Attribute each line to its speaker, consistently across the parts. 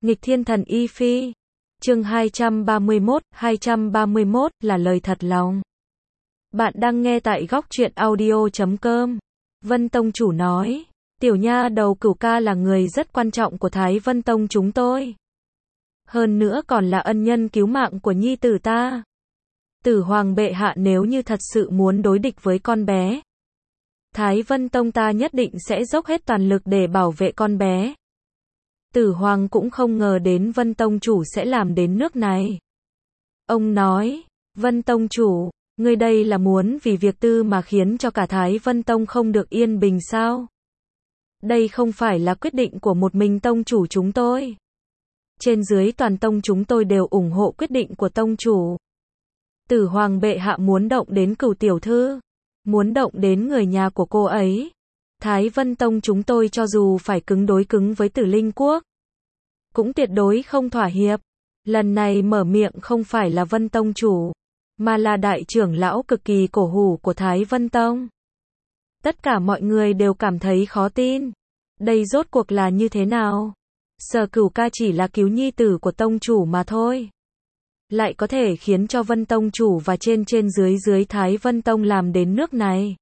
Speaker 1: Nghịch thiên thần y phi. Chương 231 là lời thật lòng. Bạn đang nghe tại góc truyện audio.com. Vân Tông chủ nói, tiểu nha đầu Cửu ca là người rất quan trọng của Thái Vân Tông chúng tôi. Hơn nữa còn là ân nhân cứu mạng của nhi tử ta. Tử hoàng bệ hạ nếu như thật sự muốn đối địch với con bé, Thái Vân Tông ta nhất định sẽ dốc hết toàn lực để bảo vệ con bé. Tử hoàng cũng không ngờ đến Vân Tông chủ sẽ làm đến nước này. Ông nói, Vân Tông chủ, ngươi đây là muốn vì việc tư mà khiến cho cả Thái Vân Tông không được yên bình sao? Đây không phải là quyết định của một mình tông chủ chúng tôi. Trên dưới toàn tông chúng tôi đều ủng hộ quyết định của tông chủ. Tử hoàng bệ hạ muốn động đến Cửu tiểu thư, muốn động đến người nhà của cô ấy. Thái Vân Tông chúng tôi cho dù phải cứng đối cứng với Tử Linh Quốc, cũng tuyệt đối không thỏa hiệp. Lần này mở miệng không phải là Vân Tông chủ, mà là đại trưởng lão cực kỳ cổ hủ của Thái Vân Tông. Tất cả mọi người đều cảm thấy khó tin. Đây rốt cuộc là như thế nào? Sở Cửu ca chỉ là cứu nhi tử của tông chủ mà thôi, lại có thể khiến cho Vân Tông chủ và trên dưới Thái Vân Tông làm đến nước này.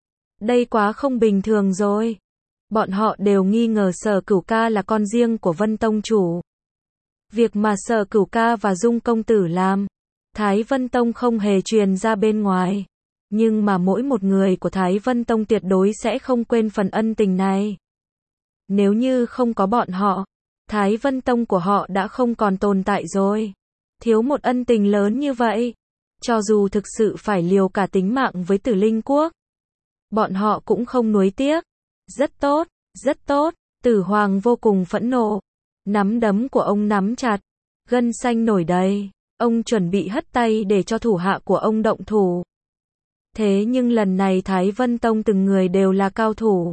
Speaker 1: Đây quá không bình thường rồi. Bọn họ đều nghi ngờ Sở Cửu ca là con riêng của Vân Tông chủ. Việc mà Sở Cửu ca và Dung công tử làm, Thái Vân Tông không hề truyền ra bên ngoài. Nhưng mà mỗi một người của Thái Vân Tông tuyệt đối sẽ không quên phần ân tình này. Nếu như không có bọn họ, Thái Vân Tông của họ đã không còn tồn tại rồi. Thiếu một ân tình lớn như vậy, cho dù thực sự phải liều cả tính mạng với Tử Linh Quốc, bọn họ cũng không nuối tiếc. Rất tốt, rất tốt. Tử hoàng vô cùng phẫn nộ. Nắm đấm của ông nắm chặt, gân xanh nổi đầy. Ông chuẩn bị hất tay để cho thủ hạ của ông động thủ. Thế nhưng lần này Thái Vân Tông từng người đều là cao thủ.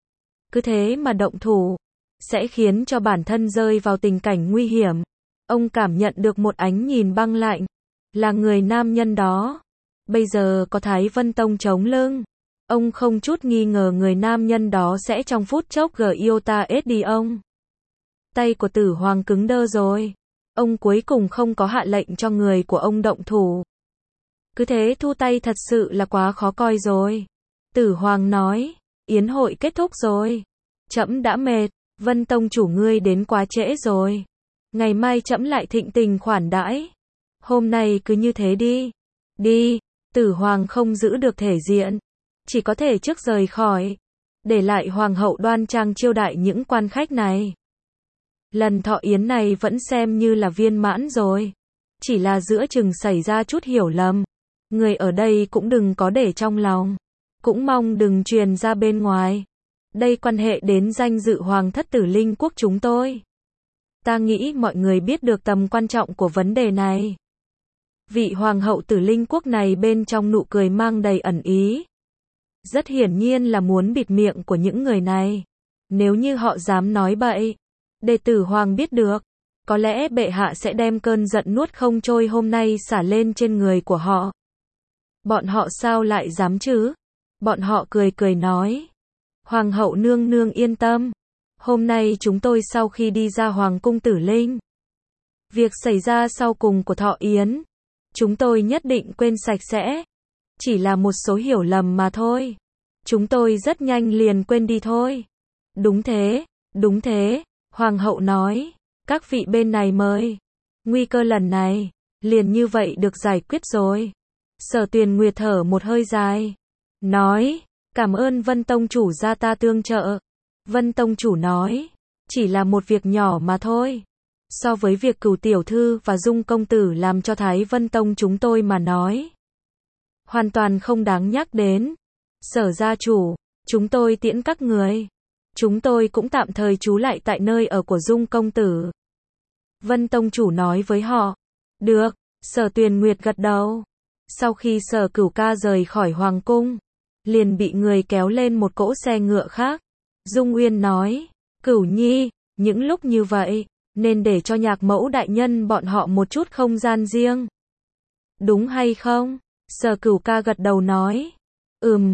Speaker 1: Cứ thế mà động thủ, sẽ khiến cho bản thân rơi vào tình cảnh nguy hiểm. Ông cảm nhận được một ánh nhìn băng lạnh. Là người nam nhân đó. Bây giờ có Thái Vân Tông chống lưng, ông không chút nghi ngờ người nam nhân đó sẽ trong phút chốc Giota đi ông. Tay của Tử hoàng cứng đơ rồi. Ông cuối cùng không có hạ lệnh cho người của ông động thủ. Cứ thế thu tay thật sự là quá khó coi rồi. Tử hoàng nói, yến hội kết thúc rồi. Trẫm đã mệt, Vân Tông chủ ngươi đến quá trễ rồi. Ngày mai trẫm lại thịnh tình khoản đãi. Hôm nay cứ như thế đi. Đi. Tử hoàng không giữ được thể diện, chỉ có thể trước rời khỏi, để lại hoàng hậu đoan trang chiêu đại những quan khách này. Lần thọ yến này vẫn xem như là viên mãn rồi. Chỉ là giữa chừng xảy ra chút hiểu lầm. Người ở đây cũng đừng có để trong lòng. Cũng mong đừng truyền ra bên ngoài. Đây quan hệ đến danh dự hoàng thất Tử Linh Quốc chúng tôi. Ta nghĩ mọi người biết được tầm quan trọng của vấn đề này. Vị hoàng hậu Tử Linh Quốc này bên trong nụ cười mang đầy ẩn ý. Rất hiển nhiên là muốn bịt miệng của những người này. Nếu như họ dám nói bậy, để Tử hoàng biết được, có lẽ bệ hạ sẽ đem cơn giận nuốt không trôi hôm nay xả lên trên người của họ. Bọn họ sao lại dám chứ? Bọn họ cười cười nói, hoàng hậu nương nương yên tâm. Hôm nay chúng tôi sau khi đi ra hoàng cung Tử Linh, việc xảy ra sau cùng của thọ yến, chúng tôi nhất định quên sạch sẽ. Chỉ là một số hiểu lầm mà thôi. Chúng tôi rất nhanh liền quên đi thôi. Đúng thế, hoàng hậu nói, các vị bên này mời. Nguy cơ lần này, liền như vậy được giải quyết rồi. Sở Tuyền Nguyệt thở một hơi dài, nói, cảm ơn Vân Tông chủ ra ta tương trợ. Vân Tông chủ nói, chỉ là một việc nhỏ mà thôi. So với việc Cửu tiểu thư và Dung công tử làm cho Thái Vân Tông chúng tôi mà nói, hoàn toàn không đáng nhắc đến. Sở gia chủ, chúng tôi tiễn các người. Chúng tôi cũng tạm thời trú lại tại nơi ở của Dung công tử. Vân Tông chủ nói với họ. Được, Sở Tuyền Nguyệt gật đầu. Sau khi Sở Cửu ca rời khỏi hoàng cung, liền bị người kéo lên một cỗ xe ngựa khác. Dung Uyên nói, Cửu nhi, những lúc như vậy, nên để cho nhạc mẫu đại nhân bọn họ một chút không gian riêng. Đúng hay không? Sở Cửu ca gật đầu nói.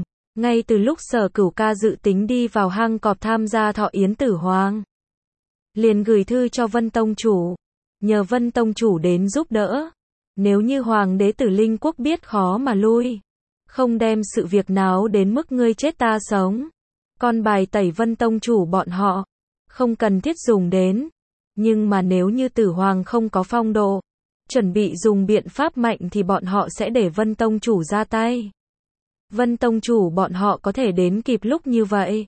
Speaker 1: Ngay từ lúc Sở Cửu ca dự tính đi vào hang cọp tham gia thọ yến Tử hoàng, liền gửi thư cho Vân Tông Chủ, nhờ Vân Tông Chủ đến giúp đỡ. Nếu như Hoàng đế Tử Linh Quốc biết khó mà lui, không đem sự việc náo đến mức ngươi chết ta sống. Con bài tẩy Vân Tông Chủ bọn họ, không cần thiết dùng đến. Nhưng mà nếu như Tử Hoàng không có phong độ, chuẩn bị dùng biện pháp mạnh thì bọn họ sẽ để Vân Tông Chủ ra tay. Vân Tông Chủ bọn họ có thể đến kịp lúc như vậy,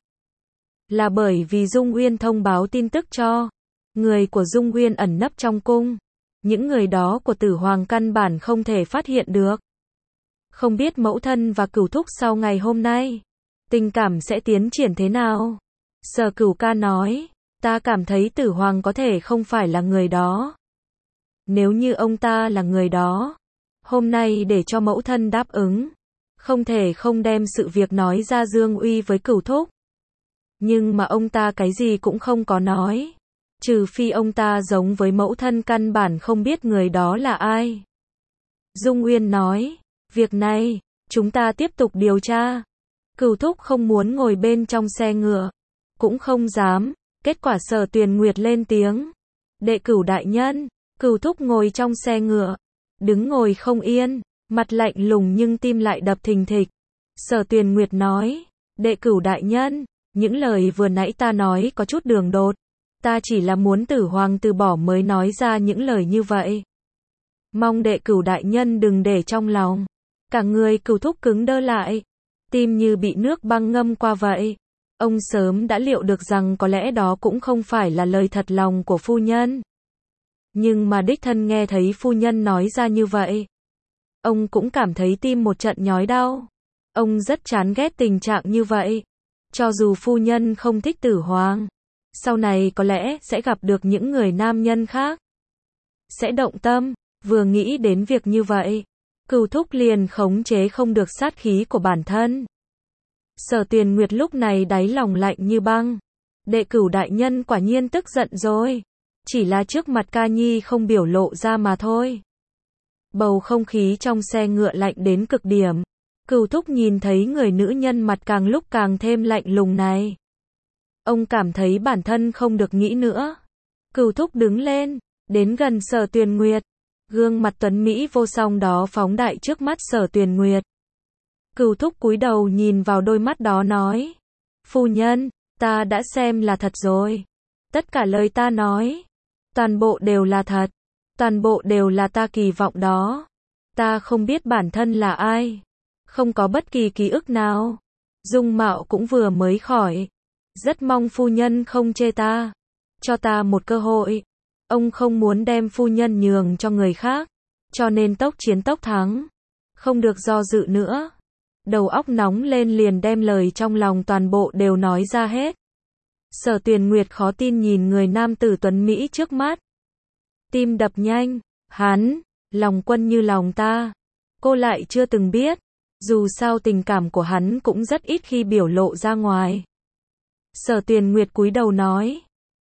Speaker 1: là bởi vì Dung Uyên thông báo tin tức cho người của Dung Uyên ẩn nấp trong cung. Những người đó của Tử Hoàng căn bản không thể phát hiện được. Không biết mẫu thân và Cửu Thúc sau ngày hôm nay, tình cảm sẽ tiến triển thế nào? Sở Cửu ca nói, ta cảm thấy Tử Hoàng có thể không phải là người đó. Nếu như ông ta là người đó, hôm nay để cho mẫu thân đáp ứng, không thể không đem sự việc nói ra Dương Uy với Cửu Thúc. Nhưng mà ông ta cái gì cũng không có nói, trừ phi ông ta giống với mẫu thân căn bản không biết người đó là ai. Dung Uyên nói, việc này, chúng ta tiếp tục điều tra. Cửu Thúc không muốn ngồi bên trong xe ngựa, cũng không dám. Kết quả Sở Tuyền Nguyệt lên tiếng, đệ Cửu đại nhân. Cửu Thúc ngồi trong xe ngựa, đứng ngồi không yên, mặt lạnh lùng nhưng tim lại đập thình thịch. Sở Tuyền Nguyệt nói, đệ Cửu đại nhân, những lời vừa nãy ta nói có chút đường đột, ta chỉ là muốn Tử Hoàng từ bỏ mới nói ra những lời như vậy. Mong đệ Cửu đại nhân đừng để trong lòng. Cả người Cửu Thúc cứng đơ lại, tim như bị nước băng ngâm qua vậy. Ông sớm đã liệu được rằng có lẽ đó cũng không phải là lời thật lòng của phu nhân. Nhưng mà đích thân nghe thấy phu nhân nói ra như vậy, ông cũng cảm thấy tim một trận nhói đau. Ông rất chán ghét tình trạng như vậy. Cho dù phu nhân không thích Tử Hoàng, sau này có lẽ sẽ gặp được những người nam nhân khác, sẽ động tâm. Vừa nghĩ đến việc như vậy, Cửu Thúc liền khống chế không được sát khí của bản thân. Sở Tuyền Nguyệt lúc này đáy lòng lạnh như băng. Đệ Cửu đại nhân quả nhiên tức giận rồi. Chỉ là trước mặt ca nhi không biểu lộ ra mà thôi. Bầu không khí trong xe ngựa lạnh đến cực điểm. Cửu Thúc nhìn thấy người nữ nhân mặt càng lúc càng thêm lạnh lùng này, ông cảm thấy bản thân không được nghĩ nữa. Cửu Thúc đứng lên, đến gần Sở Tuyền Nguyệt. Gương mặt tuấn Mỹ vô song đó phóng đại trước mắt Sở Tuyền Nguyệt. Cửu Thúc cúi đầu nhìn vào đôi mắt đó nói, phu nhân, ta đã xem là thật rồi. Tất cả lời ta nói, toàn bộ đều là thật. Toàn bộ đều là ta kỳ vọng đó. Ta không biết bản thân là ai, không có bất kỳ ký ức nào. Dung mạo cũng vừa mới khỏi. Rất mong phu nhân không chê ta, cho ta một cơ hội. Ông không muốn đem phu nhân nhường cho người khác, cho nên tốc chiến tốc thắng, không được do dự nữa. Đầu óc nóng lên liền đem lời trong lòng toàn bộ đều nói ra hết. Sở Tuyền Nguyệt khó tin nhìn người nam tử tuấn Mỹ trước mắt. Tim đập nhanh, hắn, lòng quân như lòng ta. Cô lại chưa từng biết, dù sao tình cảm của hắn cũng rất ít khi biểu lộ ra ngoài. Sở Tuyền Nguyệt cúi đầu nói,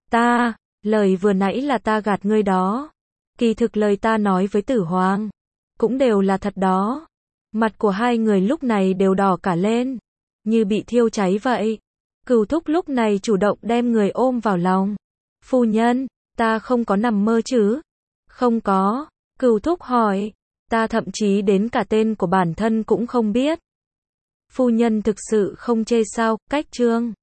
Speaker 1: lời vừa nãy là ta gạt ngươi đó. Kỳ thực lời ta nói với Tử Hoàng, cũng đều là thật đó. Mặt của hai người lúc này đều đỏ cả lên, như bị thiêu cháy vậy. Cửu Thúc lúc này chủ động đem người ôm vào lòng. Phu nhân, ta không có nằm mơ chứ? Không có. Cửu Thúc hỏi, ta thậm chí đến cả tên của bản thân cũng không biết. Phu nhân thực sự không chê sao? Cách chương